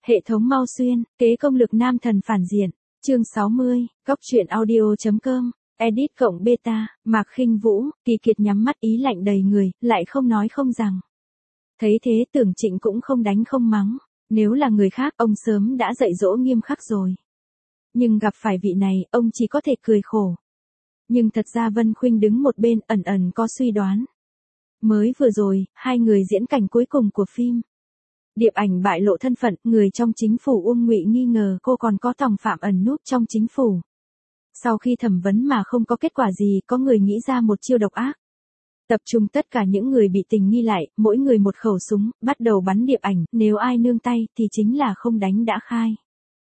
Hệ thống Mau Xuyên, kế công lực nam thần phản diện. Chương 60, Góc truyện audio.com. Edit cộng beta, Mạc Khinh Vũ, Kỳ Kiệt nhắm mắt ý lạnh đầy người, lại không nói không rằng. Thấy thế Tưởng Trịnh cũng không đánh không mắng, nếu là người khác ông sớm đã dạy dỗ nghiêm khắc rồi. Nhưng gặp phải vị này, ông chỉ có thể cười khổ. Nhưng thật ra Vân Khuynh đứng một bên ẩn ẩn có suy đoán. Mới vừa rồi, hai người diễn cảnh cuối cùng của phim. Điệp Ảnh bại lộ thân phận, người trong chính phủ Uông Ngụy nghi ngờ cô còn có tòng phạm ẩn núp trong chính phủ. Sau khi thẩm vấn mà không có kết quả gì, có người nghĩ ra một chiêu độc ác. Tập trung tất cả những người bị tình nghi lại, mỗi người một khẩu súng, bắt đầu bắn Điệp Ảnh, nếu ai nương tay thì chính là không đánh đã khai.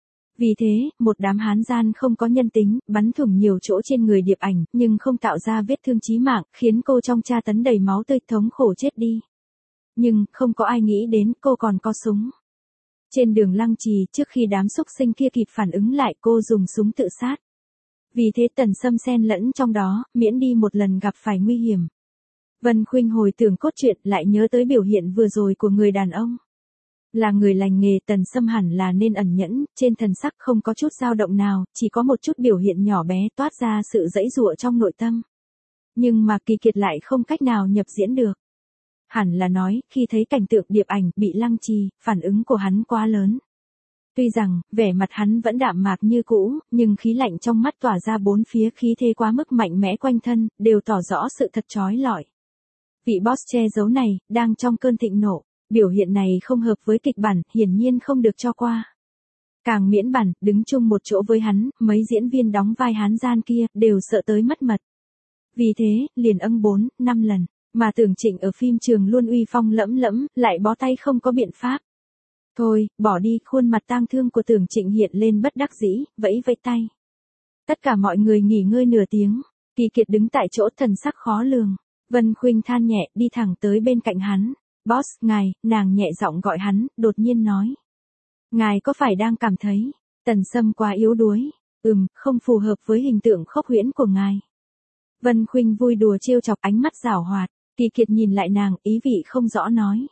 Vì thế, một đám hán gian không có nhân tính, bắn thủng nhiều chỗ trên người Điệp Ảnh, nhưng không tạo ra vết thương chí mạng, khiến cô trong tra tấn đầy máu tươi thống khổ chết đi. Nhưng, không có ai nghĩ đến cô còn có súng. Trên đường Lăng Trì, trước khi đám xúc sinh kia kịp phản ứng lại, cô dùng súng tự sát. Vì thế Tần Sâm xen lẫn trong đó, miễn đi một lần gặp phải nguy hiểm. Vân Khuynh hồi tưởng cốt truyện, lại nhớ tới biểu hiện vừa rồi của người đàn ông. Là người lành nghề, Tần Sâm hẳn là nên ẩn nhẫn, trên thần sắc không có chút dao động nào, chỉ có một chút biểu hiện nhỏ bé toát ra sự giãy giụa trong nội tâm. Nhưng mà Kỳ Kiệt lại không cách nào nhập diễn được. Hẳn là nói, khi thấy cảnh tượng Điệp Ảnh bị Lăng Trì, phản ứng của hắn quá lớn. Tuy rằng, vẻ mặt hắn vẫn đạm mạc như cũ, nhưng khí lạnh trong mắt tỏa ra bốn phía, khí thế quá mức mạnh mẽ quanh thân, đều tỏ rõ sự thật chói lọi. Vị boss che giấu này, đang trong cơn thịnh nộ, biểu hiện này không hợp với kịch bản, hiển nhiên không được cho qua. Càng miễn bản, đứng chung một chỗ với hắn, mấy diễn viên đóng vai hán gian kia, đều sợ tới mất mật. Vì thế, liền 4-5 lần. Mà Tưởng Trịnh ở phim trường luôn uy phong lẫm lẫm, lại bó tay không có biện pháp. Thôi, bỏ đi, khuôn mặt tang thương của Tưởng Trịnh hiện lên bất đắc dĩ, vẫy vẫy tay. Tất cả mọi người nghỉ ngơi nửa tiếng, Kỳ Kiệt đứng tại chỗ thần sắc khó lường. Vân Khuynh than nhẹ, đi thẳng tới bên cạnh hắn. Boss, ngài, nàng nhẹ giọng gọi hắn, đột nhiên nói. Ngài có phải đang cảm thấy, Tần Sâm quá yếu đuối, không phù hợp với hình tượng khốc huyễn của ngài. Vân Khuynh vui đùa trêu chọc, ánh mắt giảo hoạt. Kỳ Kiệt nhìn lại nàng, ý vị không rõ nói.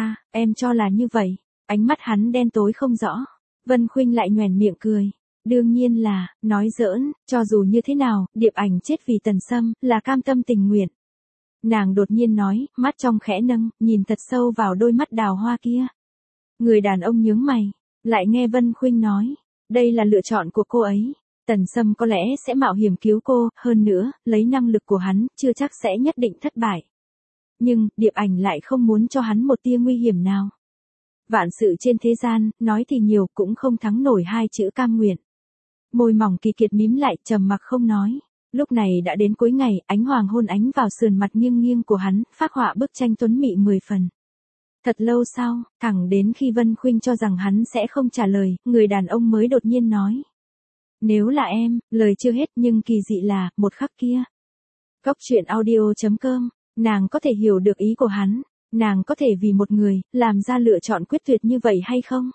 Em cho là như vậy. Ánh mắt hắn đen tối không rõ. Vân Khuynh lại nhoẻn miệng cười. Đương nhiên là, nói giỡn, cho dù như thế nào, Điệp Ảnh chết vì Tần Sâm, là cam tâm tình nguyện. Nàng đột nhiên nói, mắt trong khẽ nâng, nhìn thật sâu vào đôi mắt đào hoa kia. Người đàn ông nhướng mày, lại nghe Vân Khuynh nói. Đây là lựa chọn của cô ấy. Tần Sâm có lẽ sẽ mạo hiểm cứu cô, hơn nữa, lấy năng lực của hắn, chưa chắc sẽ nhất định thất bại. Nhưng, Điệp Ảnh lại không muốn cho hắn một tia nguy hiểm nào. Vạn sự trên thế gian, nói thì nhiều cũng không thắng nổi hai chữ cam nguyện. Môi mỏng Kỳ Kiệt mím lại, trầm mặc không nói. Lúc này đã đến cuối ngày, ánh hoàng hôn ánh vào sườn mặt nghiêng nghiêng của hắn, phác họa bức tranh tuấn mị 10 phần. Thật lâu sau, thẳng đến khi Vân Khuynh cho rằng hắn sẽ không trả lời, người đàn ông mới đột nhiên nói. Nếu là em, lời chưa hết nhưng kỳ dị là, một khắc kia. Góc truyện audio.com. Nàng có thể hiểu được ý của hắn, nàng có thể vì một người, làm ra lựa chọn quyết tuyệt như vậy hay không?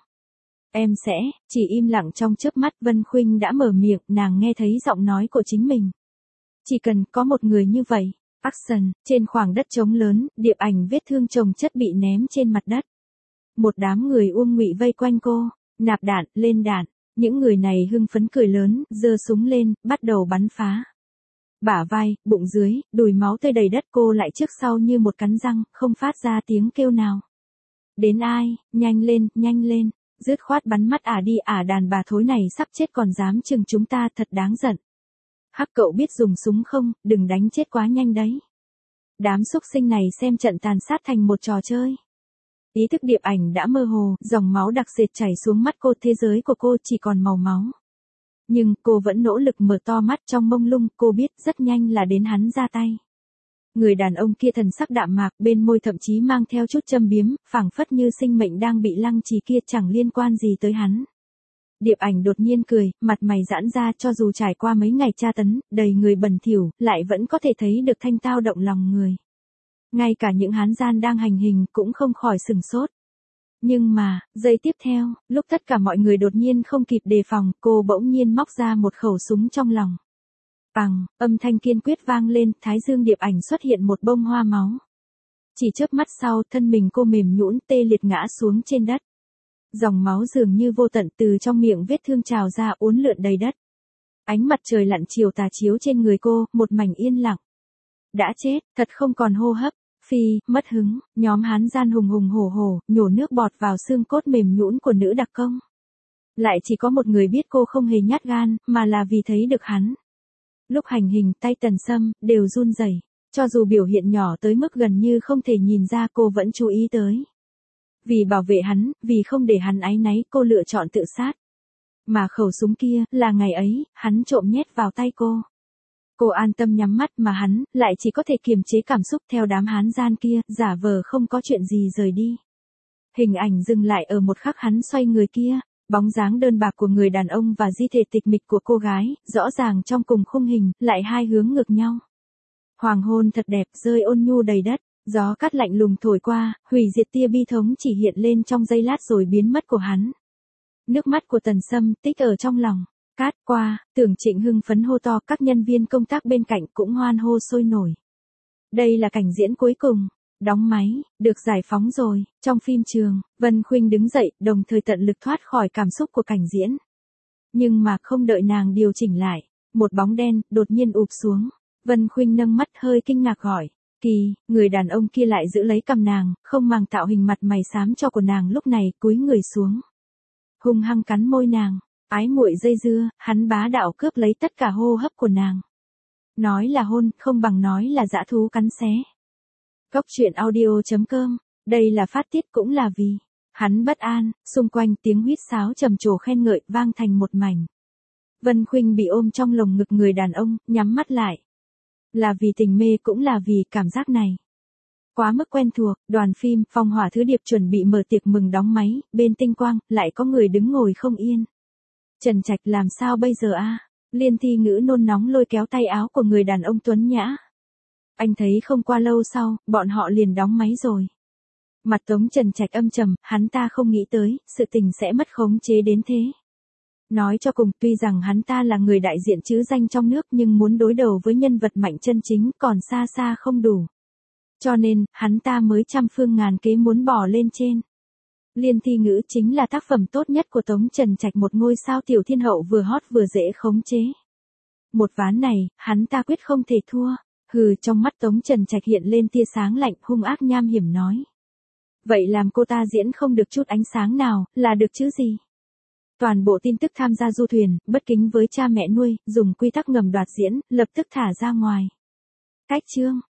Em sẽ, chỉ im lặng trong chớp mắt Vân Khuynh đã mở miệng, nàng nghe thấy giọng nói của chính mình. Chỉ cần có một người như vậy. Action, trên khoảng đất trống lớn, Điệp Ảnh vết thương chồng chất bị ném trên mặt đất. Một đám người Uông Ngụy vây quanh cô, nạp đạn, lên đạn, những người này hưng phấn cười lớn, giơ súng lên, bắt đầu bắn phá. Bả vai, bụng dưới, đùi máu tươi đầy đất, cô lại trước sau như một cắn răng, không phát ra tiếng kêu nào. Đến ai, nhanh lên, dứt khoát bắn mắt đi, đàn bà thối này sắp chết còn dám chừng chúng ta, thật đáng giận. Hắc cậu biết dùng súng không, đừng đánh chết quá nhanh đấy. Đám xúc sinh này xem trận tàn sát thành một trò chơi. Ý thức Điệp Ảnh đã mơ hồ, dòng máu đặc sệt chảy xuống mắt cô, thế giới của cô chỉ còn màu máu. Nhưng, cô vẫn nỗ lực mở to mắt trong mông lung, cô biết rất nhanh là đến hắn ra tay. Người đàn ông kia thần sắc đạm mạc, bên môi thậm chí mang theo chút châm biếm, phảng phất như sinh mệnh đang bị Lăng Trì kia chẳng liên quan gì tới hắn. Điệp Ảnh đột nhiên cười, mặt mày giãn ra, cho dù trải qua mấy ngày tra tấn, đầy người bẩn thỉu, lại vẫn có thể thấy được thanh tao động lòng người. Ngay cả những hán gian đang hành hình cũng không khỏi sửng sốt. Nhưng mà, giây tiếp theo, lúc tất cả mọi người đột nhiên không kịp đề phòng, cô bỗng nhiên móc ra một khẩu súng trong lòng. Bằng, âm thanh kiên quyết vang lên, thái dương Điệp Ảnh xuất hiện một bông hoa máu. Chỉ chớp mắt sau, thân mình cô mềm nhũn tê liệt ngã xuống trên đất. Dòng máu dường như vô tận từ trong miệng vết thương trào ra uốn lượn đầy đất. Ánh mặt trời lặn chiều tà chiếu trên người cô, một mảnh yên lặng. Đã chết, thật không còn hô hấp. Phi, mất hứng, nhóm Hán gian hùng hùng hổ hổ, nhổ nước bọt vào xương cốt mềm nhũn của nữ đặc công. Lại chỉ có một người biết cô không hề nhát gan, mà là vì thấy được hắn. Lúc hành hình tay Tần Sâm, đều run rẩy. Cho dù biểu hiện nhỏ tới mức gần như không thể nhìn ra cô vẫn chú ý tới. Vì bảo vệ hắn, vì không để hắn áy náy cô lựa chọn tự sát. Mà khẩu súng kia, là ngày ấy, hắn trộm nhét vào tay cô. Cô an tâm nhắm mắt mà hắn, lại chỉ có thể kiềm chế cảm xúc theo đám Hán gian kia, giả vờ không có chuyện gì rời đi. Hình ảnh dừng lại ở một khắc hắn xoay người kia, bóng dáng đơn bạc của người đàn ông và di thể tịch mịch của cô gái, rõ ràng trong cùng khung hình, lại hai hướng ngược nhau. Hoàng hôn thật đẹp, rơi ôn nhu đầy đất, gió cát lạnh lùng thổi qua, hủy diệt tia bi thống chỉ hiện lên trong giây lát rồi biến mất của hắn. Nước mắt của Tần Sâm tích ở trong lòng. Cát qua, Tưởng Trịnh hưng phấn hô to, các nhân viên công tác bên cạnh cũng hoan hô sôi nổi. Đây là cảnh diễn cuối cùng. Đóng máy, được giải phóng rồi. Trong phim trường, Vân Khuynh đứng dậy, đồng thời tận lực thoát khỏi cảm xúc của cảnh diễn. Nhưng mà không đợi nàng điều chỉnh lại, một bóng đen đột nhiên ụp xuống. Vân Khuynh nâng mắt hơi kinh ngạc hỏi. Kỳ, người đàn ông kia lại giữ lấy cằm nàng, không màng tạo hình mặt mày xám cho của nàng lúc này, cúi người xuống. Hung hăng cắn môi nàng. Ái muội dây dưa, hắn bá đạo cướp lấy tất cả hô hấp của nàng. Nói là hôn, không bằng nói là dã thú cắn xé. Góc truyện audio.com, đây là phát tiết cũng là vì hắn bất an, xung quanh tiếng huýt sáo trầm trồ khen ngợi vang thành một mảnh. Vân Khuynh bị ôm trong lồng ngực người đàn ông, nhắm mắt lại. Là vì tình mê cũng là vì cảm giác này. Quá mức quen thuộc, đoàn phim, Phong Hỏa Thứ Điệp chuẩn bị mở tiệc mừng đóng máy, bên tinh quang, lại có người đứng ngồi không yên. Trần Trạch làm sao bây giờ a? Liên Thi Ngữ nôn nóng lôi kéo tay áo của người đàn ông tuấn nhã. Anh thấy không qua lâu sau, bọn họ liền đóng máy rồi. Mặt Tống Trần Trạch âm trầm, hắn ta không nghĩ tới, sự tình sẽ mất khống chế đến thế. Nói cho cùng, tuy rằng hắn ta là người đại diện chữ danh trong nước nhưng muốn đối đầu với nhân vật mạnh chân chính còn xa xa không đủ. Cho nên, hắn ta mới trăm phương ngàn kế muốn bỏ lên trên. Liên Thi Ngữ chính là tác phẩm tốt nhất của Tống Trần Trạch, một ngôi sao tiểu thiên hậu vừa hot vừa dễ khống chế. Một ván này, hắn ta quyết không thể thua. Hừ, trong mắt Tống Trần Trạch hiện lên tia sáng lạnh, hung ác nham hiểm nói. Vậy làm cô ta diễn không được chút ánh sáng nào, là được chứ gì? Toàn bộ tin tức tham gia du thuyền, bất kính với cha mẹ nuôi, dùng quy tắc ngầm đoạt diễn, lập tức thả ra ngoài. Cách chương.